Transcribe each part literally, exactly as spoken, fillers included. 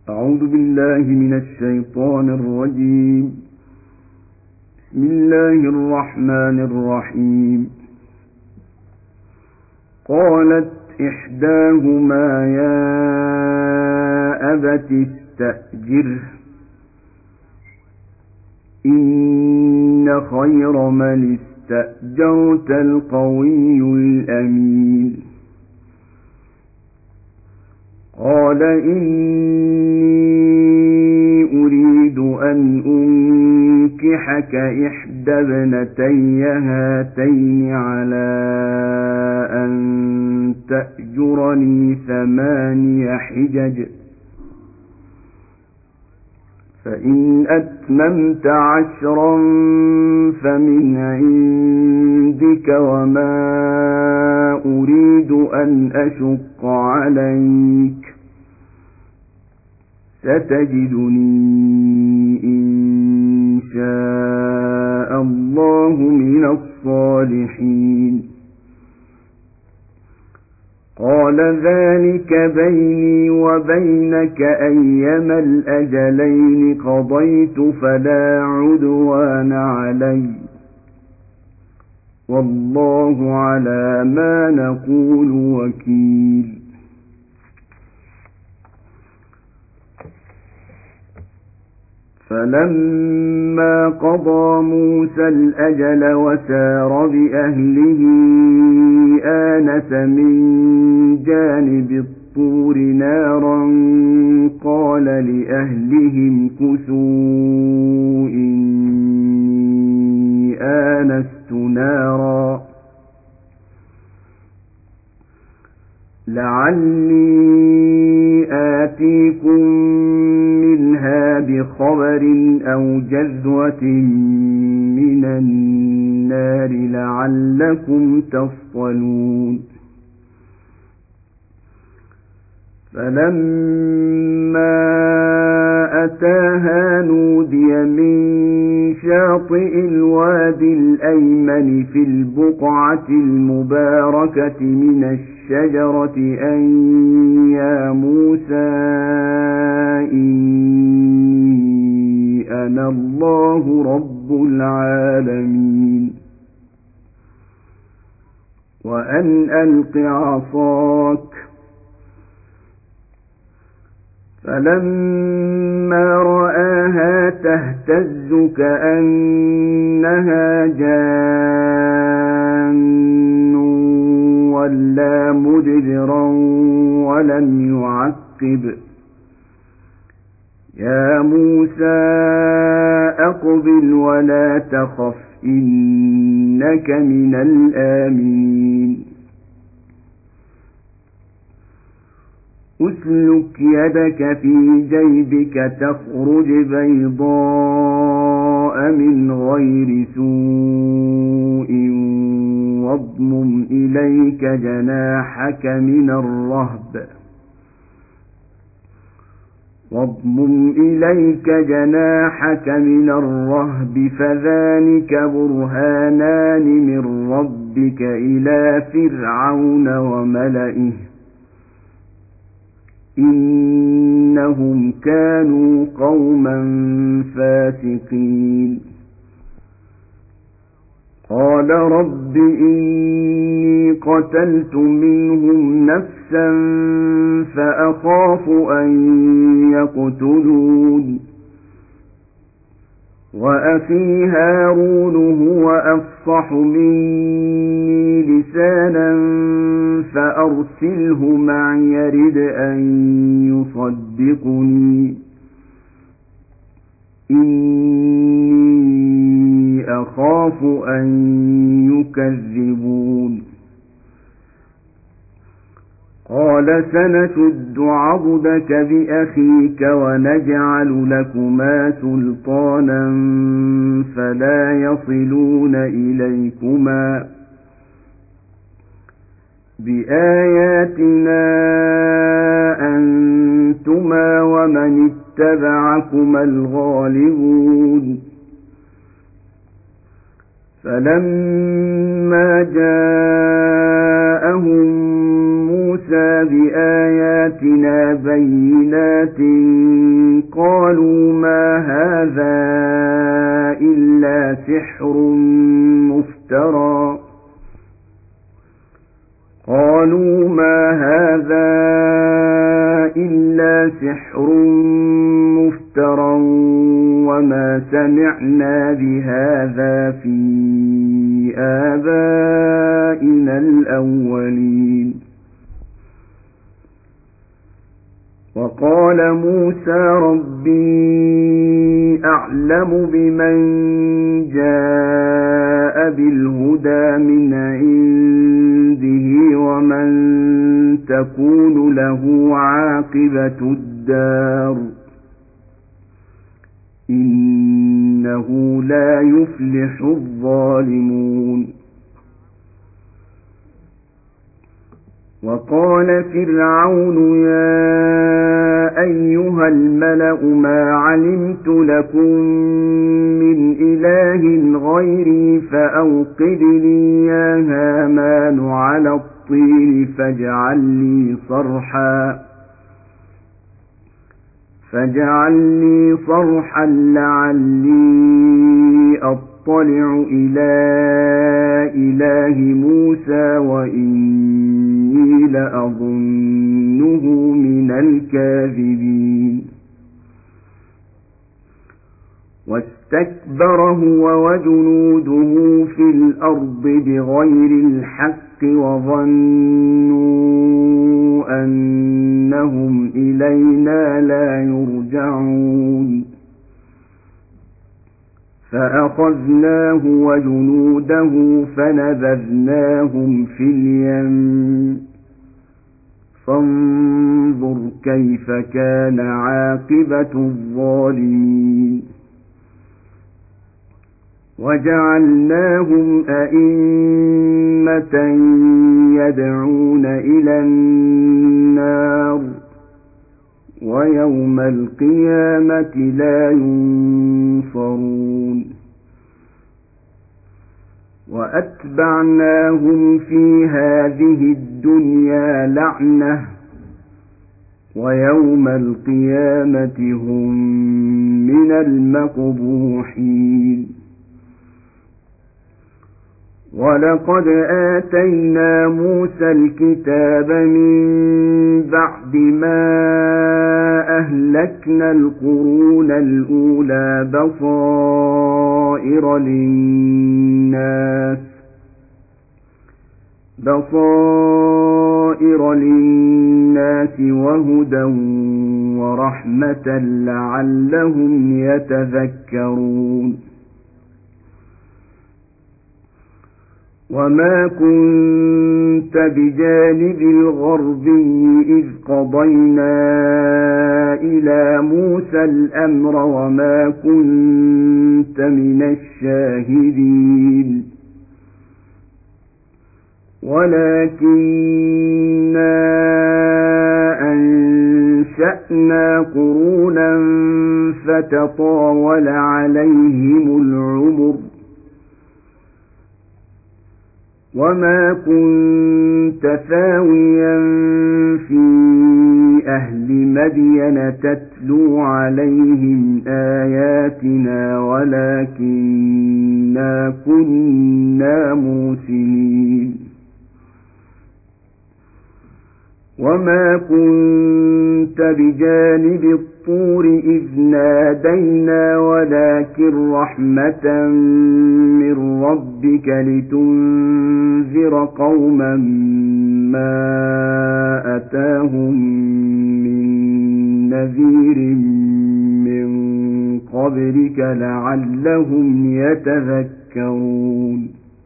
أعوذ بالله من الشيطان الرجيم. بسم الله الرحمن الرحيم. قالت إحداهما يا أبت استأجره إن خير من استأجرت القوي الأمين. قال إني أريد أن أنكحك إحدى ابنتي هاتين على أن تأجرني ثماني حجج فإن أتممت عشرا فمن عندك وما أريد أن أشق عليك ستجدني إن شاء الله من الصالحين. قال ذلك بيني وبينك أيما الأجلين قضيت فلا عدوان علي والله على ما نقول وكيل. فلما قضى موسى الأجل وسار بأهله آنس من جانب الطور نارا قال لأهلهم كثوا إني آنست نارا لعلي آتيكم منها بخبر أو جذوة من النار لعلكم تصطلون. فلما أتاها نودي من شاطئ الوادي الأيمن في البقعة المباركة من الشجرة أن يا موسى إني أنا الله رب العالمين وأن ألق عصاك. فلما رآها تهتز كأنها جان ولا مدبرا ولم يعقب يا موسى أقبل ولا تخف إنك من الآمنين. أسلك يدك في جيبك تخرج بيضاء من غير سوء واضمم إليك جناحك من الرهب واضمم إليك جناحك من الرهب فذلك برهانان من ربك إلى فرعون وملئه إنهم كانوا قوما فاسقين. قال رب إني قتلت منهم نفسا فأخاف أن يقتلون وأخي هارون هو أفصح مني لسانا فأرسله معي يرد أن يصدقني إني أخاف أن يكذبون. قال سنشد عضدك بأخيك ونجعل لكما سلطانا فلا يصلون إليكما بآياتنا أنتما ومن اتبعكما الغالبون. فلما جاءهم موسى بآياتنا بينات قالوا ما هذا إلا سحر مفترى قالوا ما هذا إلا سحر مفترى وما سمعنا بهذا في آبائنا الأولين وقال موسى ربي أعلم بمن جاء بالهدى من عنده ومن تكون له عاقبة الدار إنه لا يفلح الظالمون وقال فرعون يا أيها الملأ ما علمت لكم من إله غيري فأوقد لي يا هامان على الطين فاجعل لي صرحا فاجعل لي صرحا لعلي أطلع إلى إله موسى وإني لأظنه من الكاذبين واستكبر هو وجنوده في الأرض بغير الحق وظنوا أنهم إلينا لا يرجعون فأخذناه وجنوده فنبذناهم في اليم فانظر كيف كان عاقبة الظالمين وجعلناهم أئمة يدعون إلى النار ويوم القيامة لا ينصرون وأتبعناهم في هذه الدنيا لعنة ويوم القيامة هم من المقبوحين ولقد آتينا موسى الكتاب من بعد ما أهلكنا القرون الأولى بصائر للناس بصائر للناس وهدى ورحمة لعلهم يتذكرون وما كنت بجانب الغربي إذ قضينا إلى موسى الأمر وما كنت من الشاهدين ولكننا أنشأنا قرونا فتطاول عليهم العمر وما كنت ثاويا في أهل مدين تتلو عليهم آياتنا ولكننا كنا مرسلين وما كنت بجانب الطور إذ نادينا ولكن رحمة من ربك لتنذر قوما ما أتاهم من نذير من قبلك لعلهم يتذكرون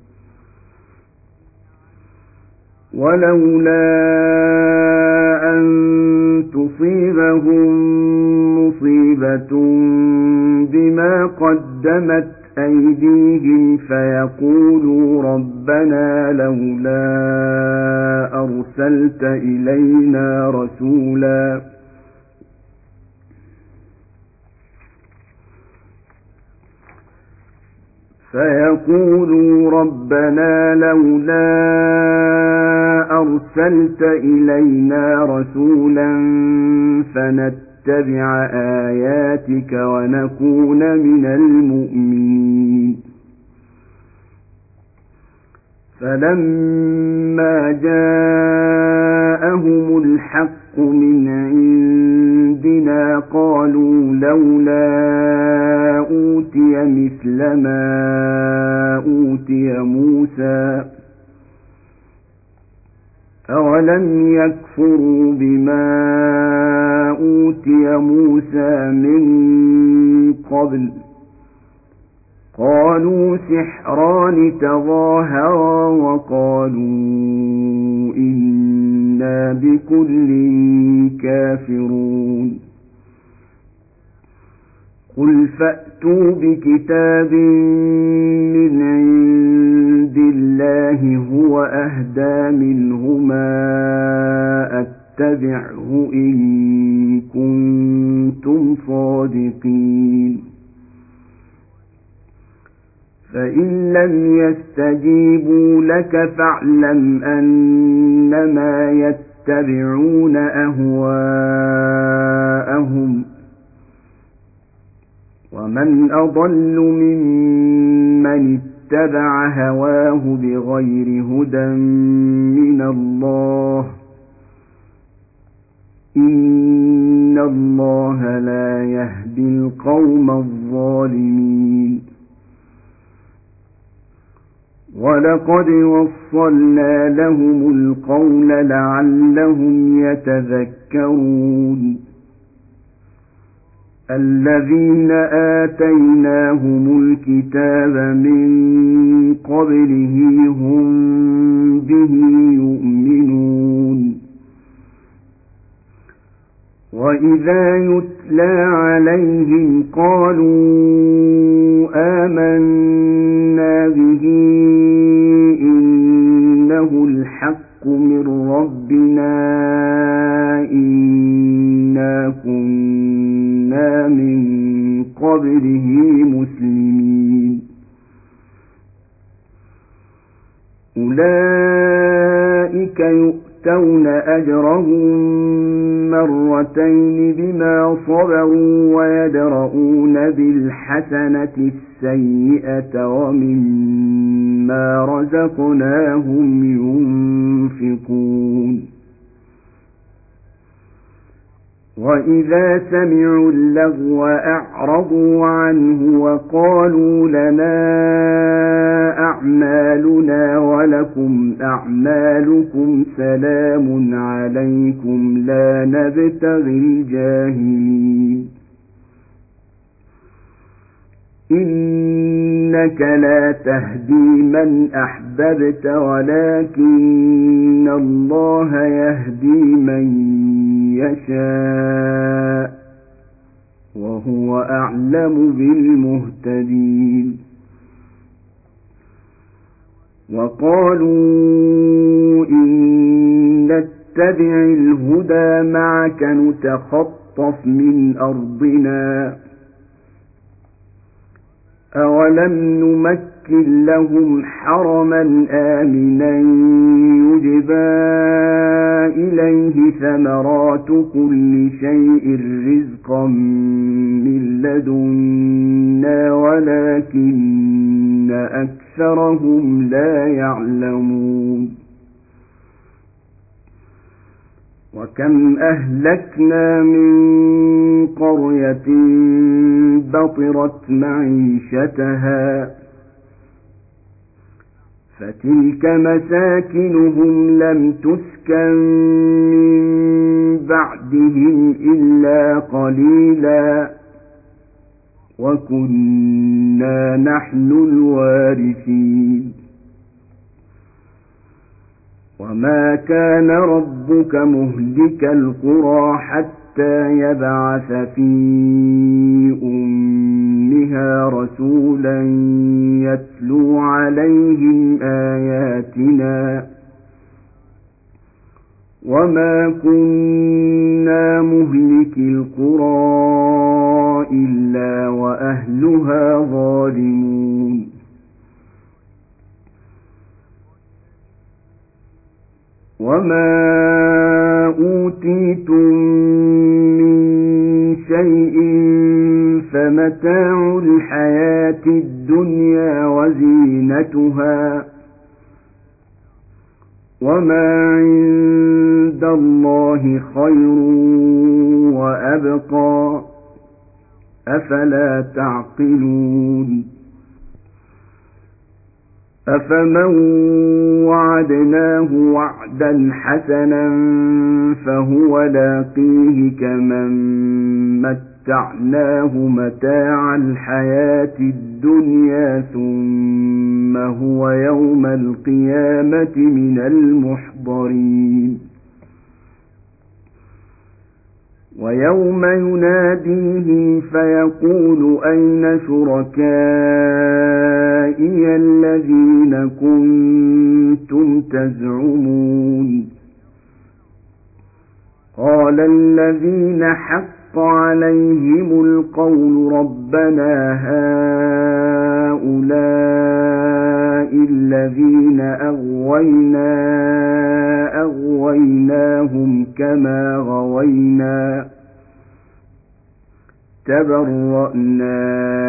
ولولا أن تصيبهم مصيبة بما قدمت أيديهم فيقولوا ربنا لولا أرسلت إلينا رسولا فيقولوا ربنا لولا أرسلت إلينا رسولا فنتبع ونتبع آياتك ونكون من المؤمنين. فلما جاءهم الحق من عندنا قالوا لولا أوتي مثل ما أوتي موسى أولم يكفروا بما أوتي موسى من قبل قالوا سحران تظاهرا وقالوا إنا بكل كافرون. قل فأتوا بكتاب من عند الله هو أهدى منهما أتبعه إن كنتم صادقين. فإن لم يستجيبوا لك فاعلم أنما يتبعون أهواءهم ومن أضل ممن اتبع هواه بغير هدى من الله إن الله لا يهدي القوم الظالمين. ولقد وصلنا لهم القول لعلهم يتذكرون. الذين آتيناهم الكتاب من قبله هم به يؤمنون. وإذا يتلى عليهم قالوا آمنا به إنه الحق من ربنا إنا كنا من قبله مسلمين. أولئك يؤتون أجرهم مرتين بما صبروا ويدرؤون بالحسنة السيئة ومما رزقناهم ينفقون. وإذا سمعوا اللغو أعرضوا عنه وقالوا لنا أعمالنا ولكم أعمالكم سلام عليكم لا نبتغي الجاهلين. إنك لا تهدي من أحببت ولكن الله يهدي من يشاء وهو أعلم بالمهتدين. وقالوا إن نتبع الهدى معك نتخطف من أرضنا أولم نمكن لهم حرما آمنا يجبى إليه ثمرات كل شيء رزقا من لدنا ولكن أكثرهم لا يعلمون. وكم أهلكنا من قرية بطرت معيشتها فتلك مساكنهم لم تسكن من بعدهم إلا قليلا وكنا نحن الوارثين. وما كان ربك مهلك القرى حتى يبعث في أمها رسولا يتلو عليهم آياتنا وما كنا مهلك القرى إلا وأهلها ظالمون. وما أوتيتم من شيء فمتاع الحياة الدنيا وزينتها وما عند الله خير وأبقى أفلا تعقلون أفمن وعدناه وعدا حسنا فهو لاقيه كمن متعناه متاع الحياة الدنيا ثم هو يوم القيامة من المحضرين ويوم يناديهم فيقول أين شركائي الذين كنتم تزعمون قال الذين حق عليهم القول ربنا هؤلاء الذين أغوينا أغويناهم كما غوينا تبرأنا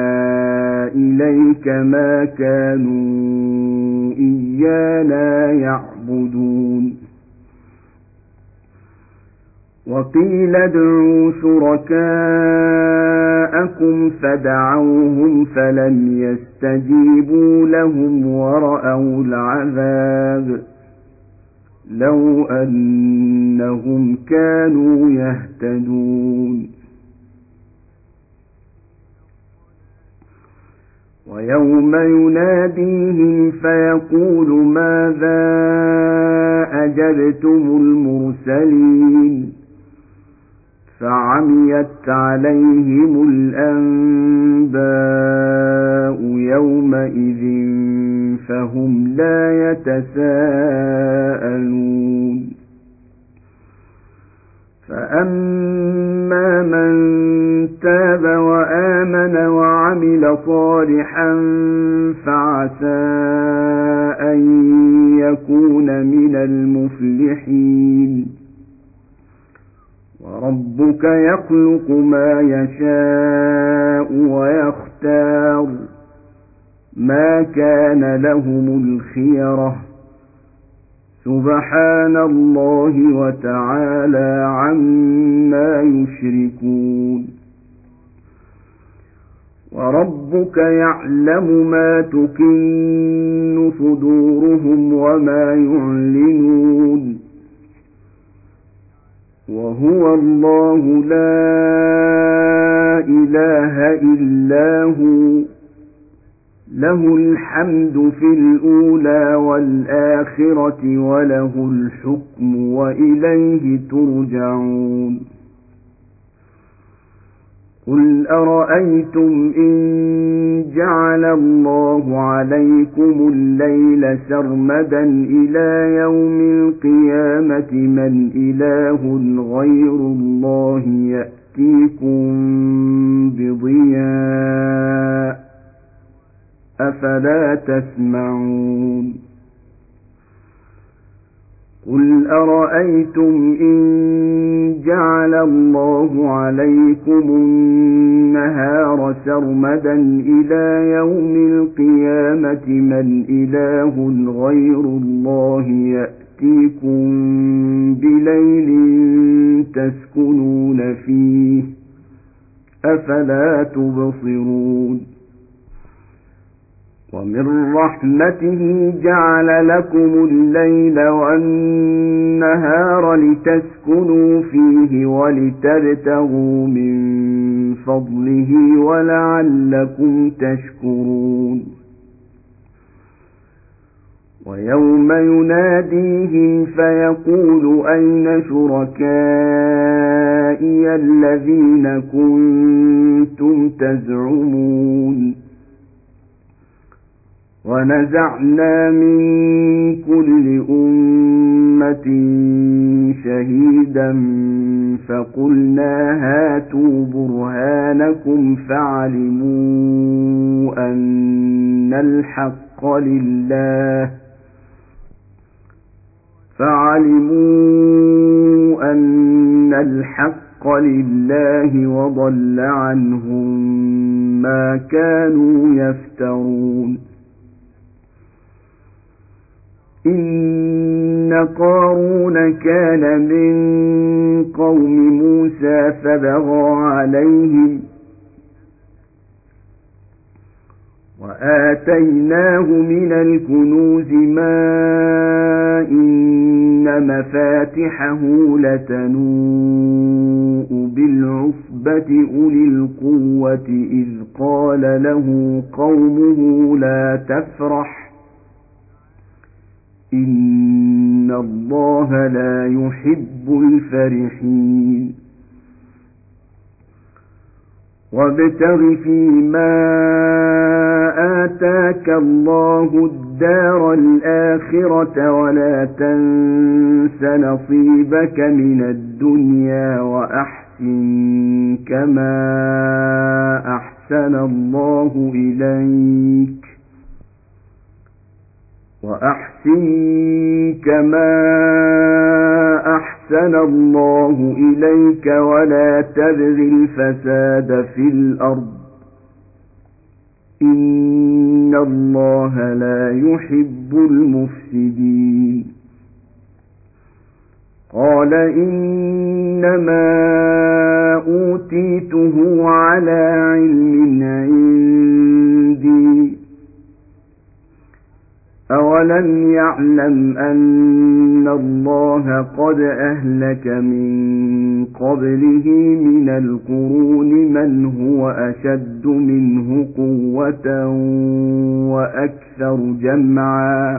إليك ما كانوا إيانا يعبدون وقيل ادعوا شركاءكم فدعوهم فلم يستجيبوا لهم ورأوا العذاب لو أنهم كانوا يهتدون ويوم يناديهم فيقول ماذا أجبتم المرسلين فعميت عليهم الأنباء يومئذ فهم لا يتساءلون فأما من تاب وآمن وعمل صالحا فعسى أن يكون من المفلحين وربك يخلق ما يشاء ويختار ما كان لهم الخيرة سبحان الله وتعالى عما يشركون وربك يعلم ما تكن صدورهم وما يعلنون وهو الله لا إله إلا هو له الحمد في الأولى والآخرة وله الحكم وإليه ترجعون قل أرأيتم إن جعل الله عليكم الليل سرمدا إلى يوم القيامة من إله غير الله يأتيكم بضياء أفلا تسمعون قل أرأيتم إن جعل الله عليكم النهار سرمدا إلى يوم القيامة من إله غير الله يأتيكم بليل تسكنون فيه أفلا تبصرون ومن رحمته جعل لكم الليل والنهار لتسكنوا فيه ولتبتغوا من فضله ولعلكم تشكرون ويوم يناديهم فيقول أين شركائي الذين كنتم تزعمون ونزعنا من كل أمة شهيدا فقلنا هاتوا برهانكم فعلموا أن الحق لله فعلموا أن الحق لله وضل عنهم ما كانوا يفترون. إن قارون كان من قوم موسى فبغى عليهم وآتيناه من الكنوز ما إن مفاتحه لتنوء بالعصبة أولي القوة إذ قال له قومه لا تفرح إن الله لا يحب الفرحين. وابتغ فيما آتاك الله الدار الآخرة ولا تنس نصيبك من الدنيا وأحسن كما أحسن الله إليك وأحسن كما أحسن الله إليك ولا تبغ الفساد في الأرض إن الله لا يحب المفسدين. قال إنما أوتيته على علم عندي أولم يعلم أن الله قد أهلك من قبله من القرون من هو أشد منه قوة وأكثر جمعا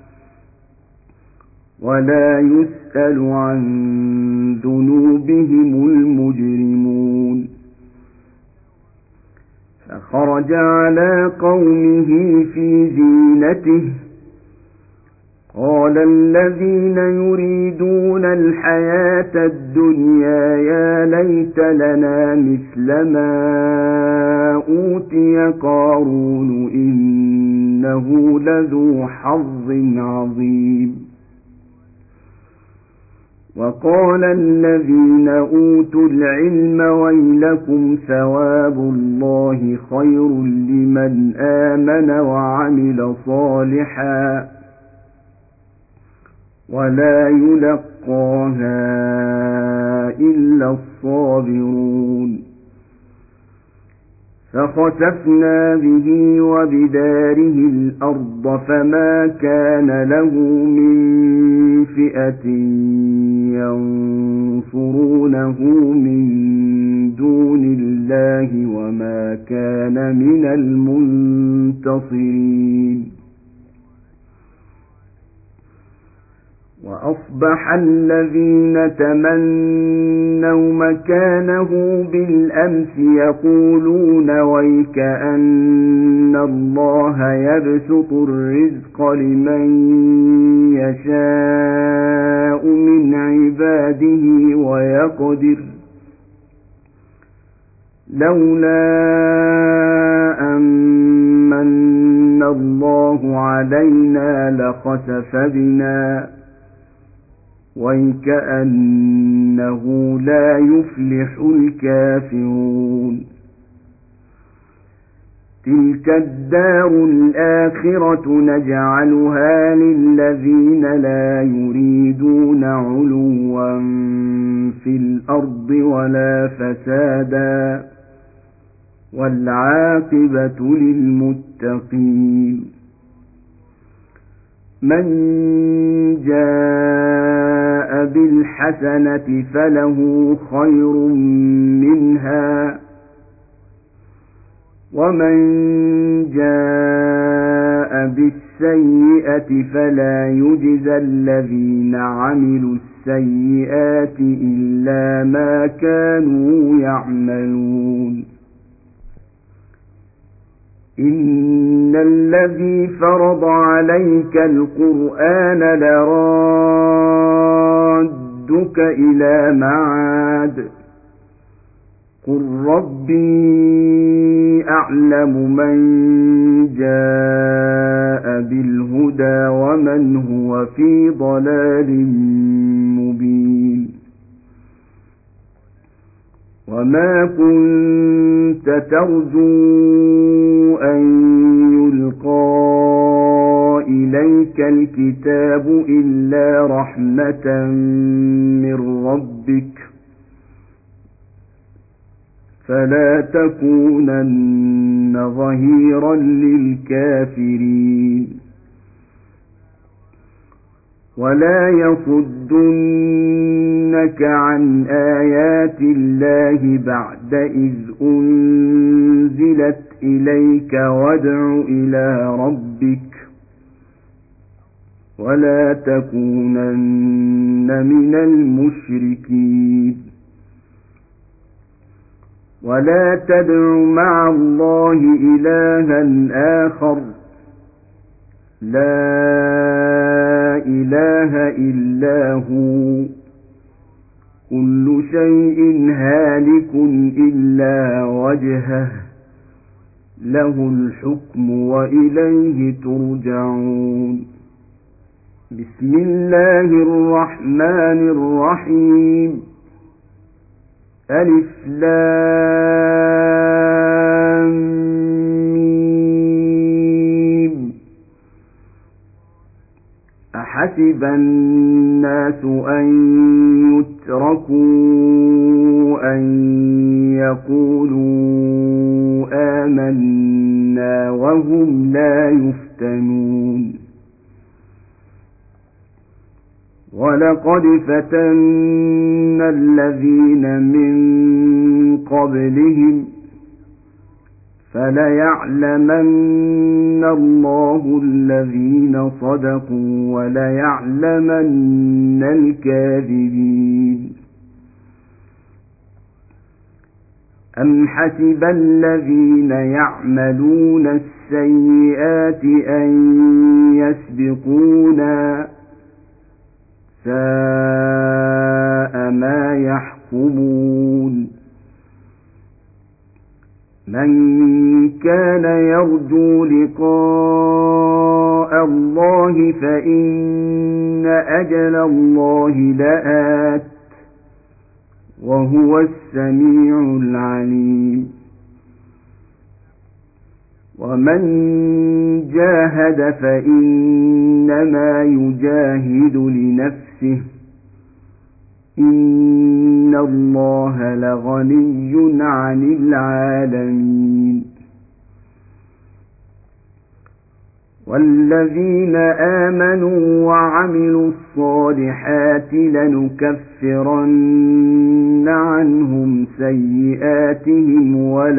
ولا يسأل عن ذنوبهم المجرمون. فخرج على قومه في زينته قال الذين يريدون الحياة الدنيا يا ليت لنا مثل ما أوتي قارون إنه لذو حظ عظيم. وقال الذين أوتوا العلم ويلكم ثواب الله خير لمن آمن وعمل صالحا ولا يلقاها إلا الصابرون. فخسفنا به وبداره الأرض فما كان له من فئة ينصرونه من دون الله وما كان من المنتصرين. وأصبح الذين تمنوا مكانه بالأمس يقولون ويك أن الله يبسط الرزق لمن يشاء من عباده ويقدر لولا أمن الله علينا لخسف بنا وَيْكَأَنَّهُ لَا يُفْلِحُ الْكَافِرُونَ. تِلْكَ الدَّارُ الْآخِرَةُ نَجْعَلُهَا لِلَّذِينَ لَا يُرِيدُونَ عُلُوًّا فِي الْأَرْضِ وَلَا فَسَادًا وَالْعَاقِبَةُ لِلْمُتَّقِينَ. مَنْ جَاءَ بِالْحَسَنَةِ فَلَهُ خَيْرٌ مِنْهَا وَمَنْ جَاءَ بِالسَّيِّئَةِ فَلَا يُجْزَى الَّذِينَ عَمِلُوا السَّيِّئَاتِ إِلَّا مَا كَانُوا يَعْمَلُونَ. إِنَّ الَّذِي فَرَضَ عَلَيْكَ الْقُرْآنَ لَرَادُّكَ إِلَى مَعَادٍ قل ربي أعلم من جاء بالهدى ومن هو في ضلال مبين وما كنت ترجو أن يلقى إليك الكتاب إلا رحمة من ربك فلا تكونن ظهيرا للكافرين ولا يصدنك عن آيات الله بعد إذ أنزلت إليك وادع إلى ربك ولا تكونن من المشركين ولا تدع مع الله إلها آخر لا إله إلا هو كل شيء هالك إلا وجهه له الحكم وإليه ترجعون بسم الله الرحمن الرحيم ألف لام ميم أحسب الناس أن يتركوا أن يقولوا آمنا وهم لا يفتنون ولقد فتنا الذين من قبلهم فليعلمن الله الذين صدقوا وليعلمن الكاذبين أم حسب الذين يعملون السيئات أن يسبقونا ساء ما يحكمون من كان يرجو لقاء الله فإن أجل الله لآت وهو السميع العليم ومن جاهد فإنما يجاهد لنفسه إن الله لغني عن العالمين والذين آمنوا وعملوا الصالحات لنكفرن عنهم سيئاتهم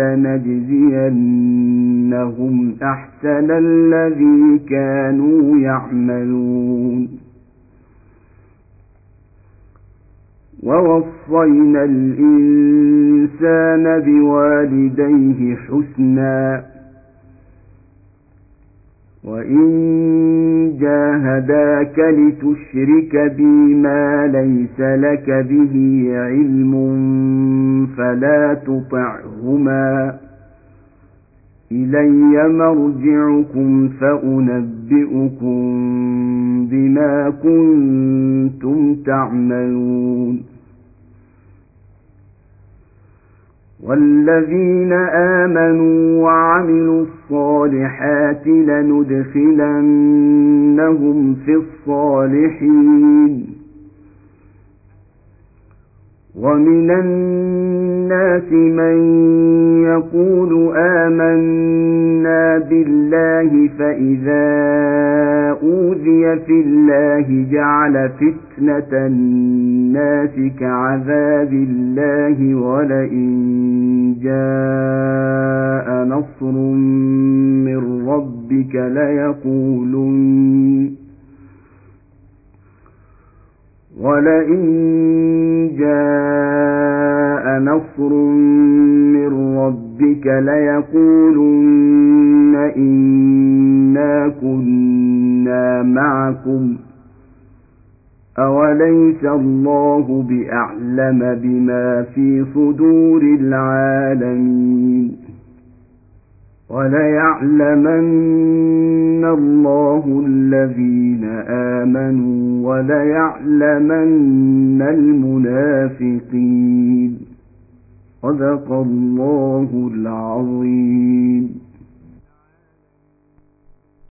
ولنجزينهم أحسن الذي كانوا يعملون ووصينا الإنسان بوالديه حسنا وإن جاهداك لتشرك بي ما ليس لك به علم فلا تطعهما إلي مرجعكم فأنبئكم بما كنتم تعملون والذين آمنوا وعملوا الصالحات لندخلنهم في الصالحين ومن الناس من يقول آمنا بالله فإذا أوذي في الله جعل فتنة الناس كعذاب الله ولئن جاء نصر من ربك ليقولن ولئن جاء نصر من ربك ليقولن إنا كنا معكم أوليس الله بأعلم بما في صدور العالمين وليعلمن الله الذين آمنوا وليعلمن المنافقين صدق الله العظيم.